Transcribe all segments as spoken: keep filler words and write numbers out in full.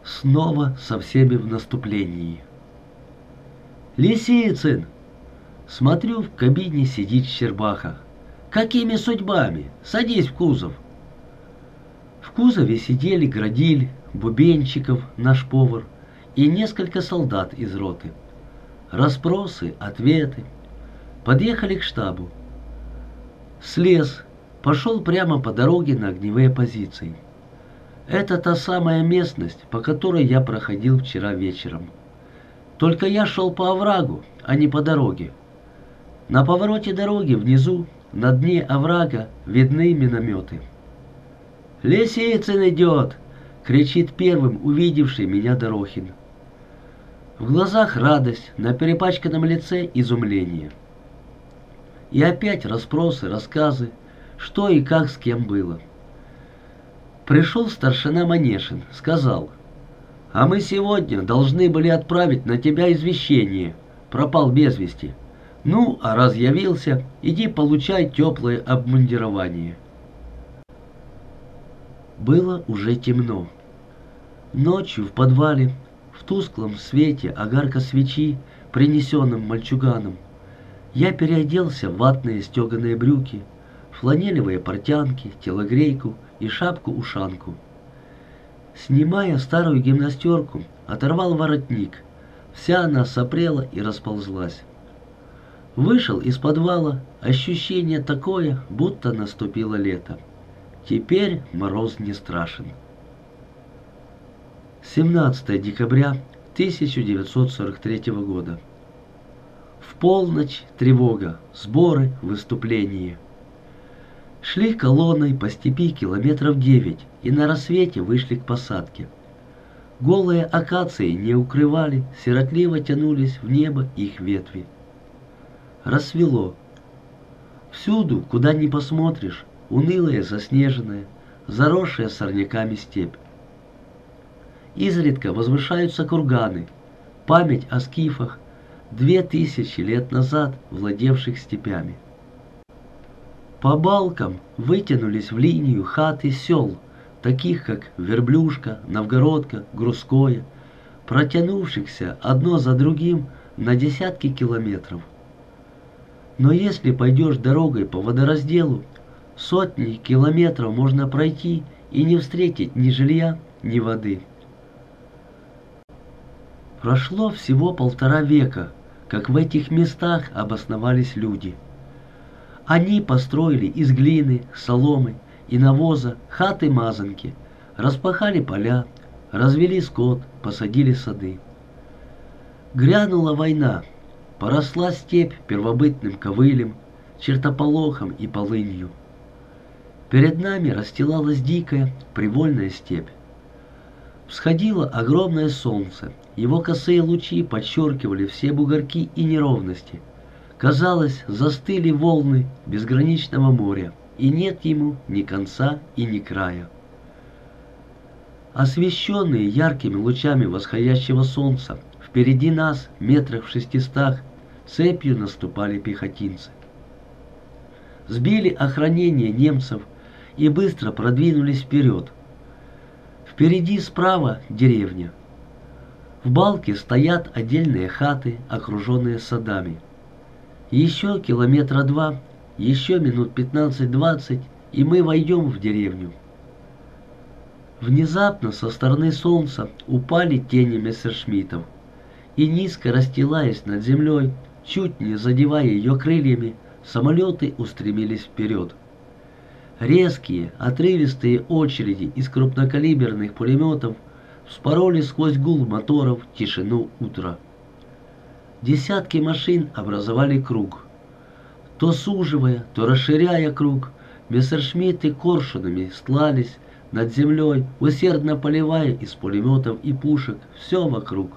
Снова со всеми в наступлении. «Лисицын!» Смотрю, в кабине сидит Щербаха. «Какими судьбами? Садись в кузов!» В кузове сидели Градиль, Бубенчиков, наш повар, и несколько солдат из роты. Расспросы, ответы. Подъехали к штабу. Слез, пошел прямо по дороге на огневые позиции. Это та самая местность, по которой я проходил вчера вечером. Только я шел по оврагу, а не по дороге. На повороте дороги внизу, на дне оврага, видны минометы. «Лисицын идет!» — кричит первым увидевший меня Дорохин. В глазах радость, на перепачканном лице изумление. И опять расспросы, рассказы, что и как с кем было. Пришел старшина Манешин, сказал: «А мы сегодня должны были отправить на тебя извещение. Пропал без вести. Ну, а раз явился, иди получай теплое обмундирование». Было уже темно. Ночью в подвале, в тусклом свете огарка свечи, принесенном мальчуганом, я переоделся в ватные стеганые брюки, фланелевые портянки, телогрейку и шапку-ушанку. Снимая старую гимнастерку, оторвал воротник. Вся она сопрела и расползлась. Вышел из подвала, ощущение такое, будто наступило лето. Теперь мороз не страшен. семнадцатое декабря тысяча девятьсот сорок третьего года. В полночь тревога, сборы, выступление. Шли колонной по степи километров девять и на рассвете вышли к посадке. Голые акации не укрывали, сиротливо тянулись в небо их ветви. Рассвело. Всюду, куда ни посмотришь, унылая заснеженная, заросшая сорняками степь. Изредка возвышаются курганы, память о скифах, две тысячи лет назад владевших степями. По балкам вытянулись в линию хаты сел, таких как Верблюшка, Новгородка, Грузское, протянувшихся одно за другим на десятки километров. Но если пойдешь дорогой по водоразделу, сотни километров можно пройти и не встретить ни жилья, ни воды. Прошло всего полтора века, как в этих местах обосновались люди. Они построили из глины, соломы и навоза хаты-мазанки, распахали поля, развели скот, посадили сады. Грянула война, поросла степь первобытным ковылем, чертополохом и полынью. Перед нами расстилалась дикая, привольная степь. Всходило огромное солнце, его косые лучи подчеркивали все бугорки и неровности. Казалось, застыли волны безграничного моря, и нет ему ни конца и ни края. Освещенные яркими лучами восходящего солнца, впереди нас, метрах в шестистах, цепью наступали пехотинцы. Сбили охранение немцев и быстро продвинулись вперед. Впереди справа деревня. В балке стоят отдельные хаты, окруженные садами. Еще километра два, еще минут пятнадцать-двадцать, и мы войдем в деревню. Внезапно со стороны солнца упали тени мессершмиттов, и низко расстилаясь над землей, чуть не задевая ее крыльями, самолеты устремились вперед. Резкие, отрывистые очереди из крупнокалиберных пулеметов вспороли сквозь гул моторов тишину утра. Десятки машин образовали круг. То суживая, то расширяя круг, мессершмитты коршунами стлались над землей, усердно поливая из пулеметов и пушек все вокруг.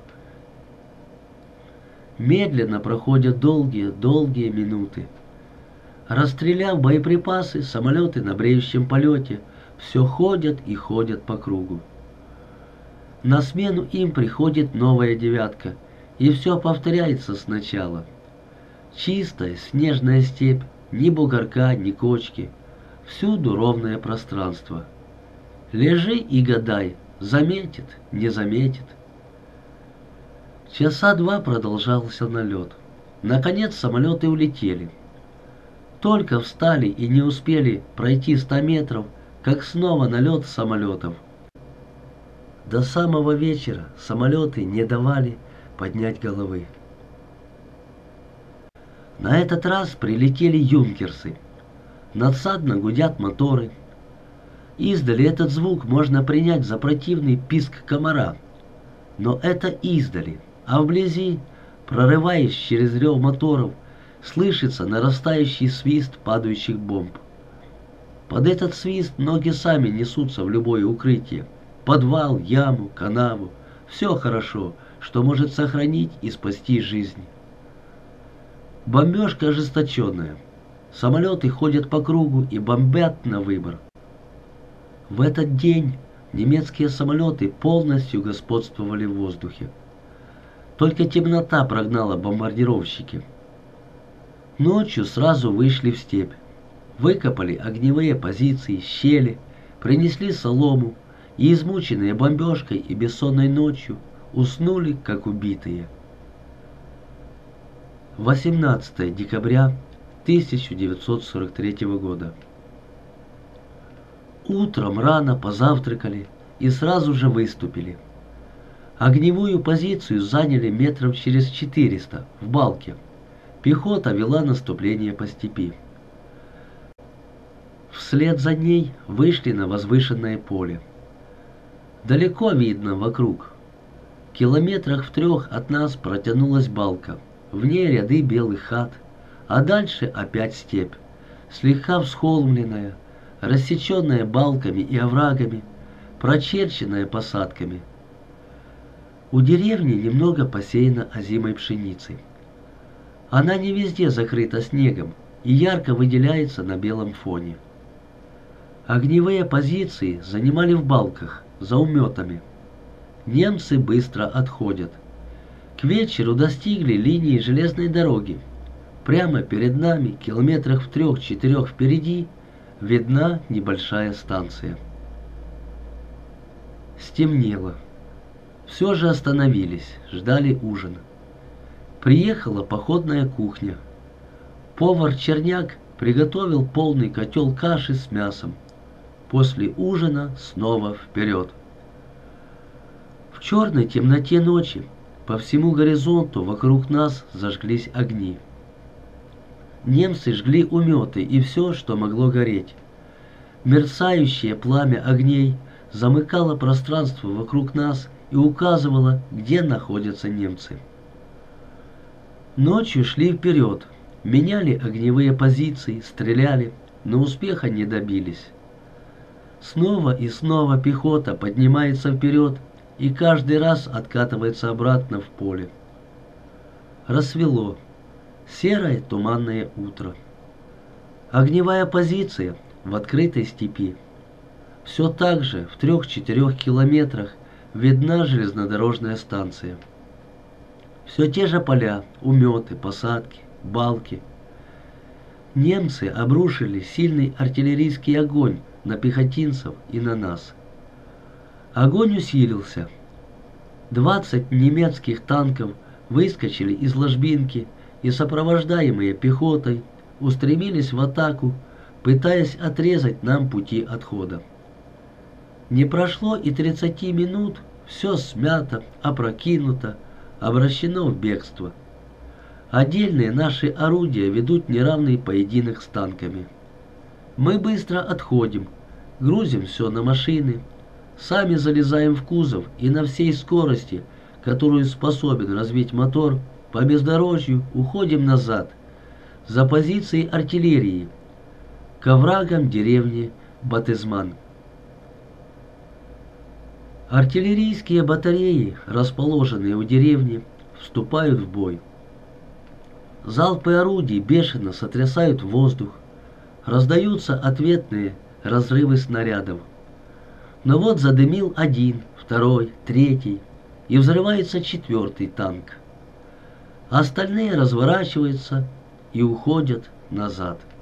Медленно проходят долгие-долгие минуты. Расстреляв боеприпасы, самолеты на бреющем полете все ходят и ходят по кругу. На смену им приходит новая девятка, и все повторяется сначала. Чистая снежная степь, ни бугорка, ни кочки, всюду ровное пространство. Лежи и гадай, Заметит, не заметит. Часа два продолжался налет. Наконец самолеты улетели. Только встали и не успели пройти ста метров, как снова налет самолетов. До самого вечера самолеты не давали поднять головы. На этот раз прилетели юнкерсы. Надсадно гудят моторы. Издали этот звук можно принять за противный писк комара. Но это издали, а вблизи, прорываясь через рев моторов, слышится нарастающий свист падающих бомб. Под этот свист ноги сами несутся в любое укрытие. Подвал, яму, канаву. Все хорошо, что может сохранить и спасти жизнь. Бомбежка ожесточенная. Самолеты ходят по кругу и бомбят на выбор. В этот день немецкие самолеты полностью господствовали в воздухе. Только темнота прогнала бомбардировщики. Ночью сразу вышли в степь. Выкопали огневые позиции, щели, принесли солому и, измученные бомбежкой и бессонной ночью, уснули, как убитые. восемнадцатое декабря тысяча девятьсот сорок третьего года. Утром рано позавтракали и сразу же выступили. Огневую позицию заняли метров через четыреста в балке. Пехота вела наступление по степи. Вслед за ней вышли на возвышенное поле. Далеко видно вокруг. В километрах в трех от нас протянулась балка. В ней ряды белых хат, а дальше опять степь, слегка всхолмленная, рассеченная балками и оврагами, прочерченная посадками. У деревни немного посеяно озимой пшеницей. Она не везде закрыта снегом и ярко выделяется на белом фоне. Огневые позиции занимали в балках, за уметами. Немцы быстро отходят. К вечеру достигли линии железной дороги. Прямо перед нами, километрах в трех-четырех впереди, видна небольшая станция. Стемнело. Все же остановились, ждали ужина. Приехала походная кухня. Повар Черняк приготовил полный котел каши с мясом. После ужина снова вперед. В черной темноте ночи по всему горизонту вокруг нас зажглись огни. Немцы жгли уметы и все, что могло гореть. Мерцающее пламя огней замыкало пространство вокруг нас и указывало, где находятся немцы. Ночью шли вперед, меняли огневые позиции, стреляли, но успеха не добились. Снова и снова пехота поднимается вперед и каждый раз откатывается обратно в поле. Рассвело. Серое туманное утро. Огневая позиция в открытой степи. Все так же в трех-четырех километрах видна железнодорожная станция. Все те же поля, уметы, посадки, балки. Немцы обрушили сильный артиллерийский огонь на пехотинцев и на нас. Огонь усилился. Двадцать немецких танков выскочили из ложбинки и, сопровождаемые пехотой, устремились в атаку, пытаясь отрезать нам пути отхода. Не прошло и тридцати минут, все смято, опрокинуто, обращено в бегство. Отдельные наши орудия ведут неравный поединок с танками. Мы быстро отходим, грузим все на машины, сами залезаем в кузов и на всей скорости, которую способен развить мотор, по бездорожью уходим назад, за позицией артиллерии, к оврагам деревни Батызман. Артиллерийские батареи, расположенные у деревни, вступают в бой. Залпы орудий бешено сотрясают воздух, раздаются ответные разрывы снарядов. Но вот задымил один, второй, третий, и взрывается четвертый танк. Остальные разворачиваются и уходят назад.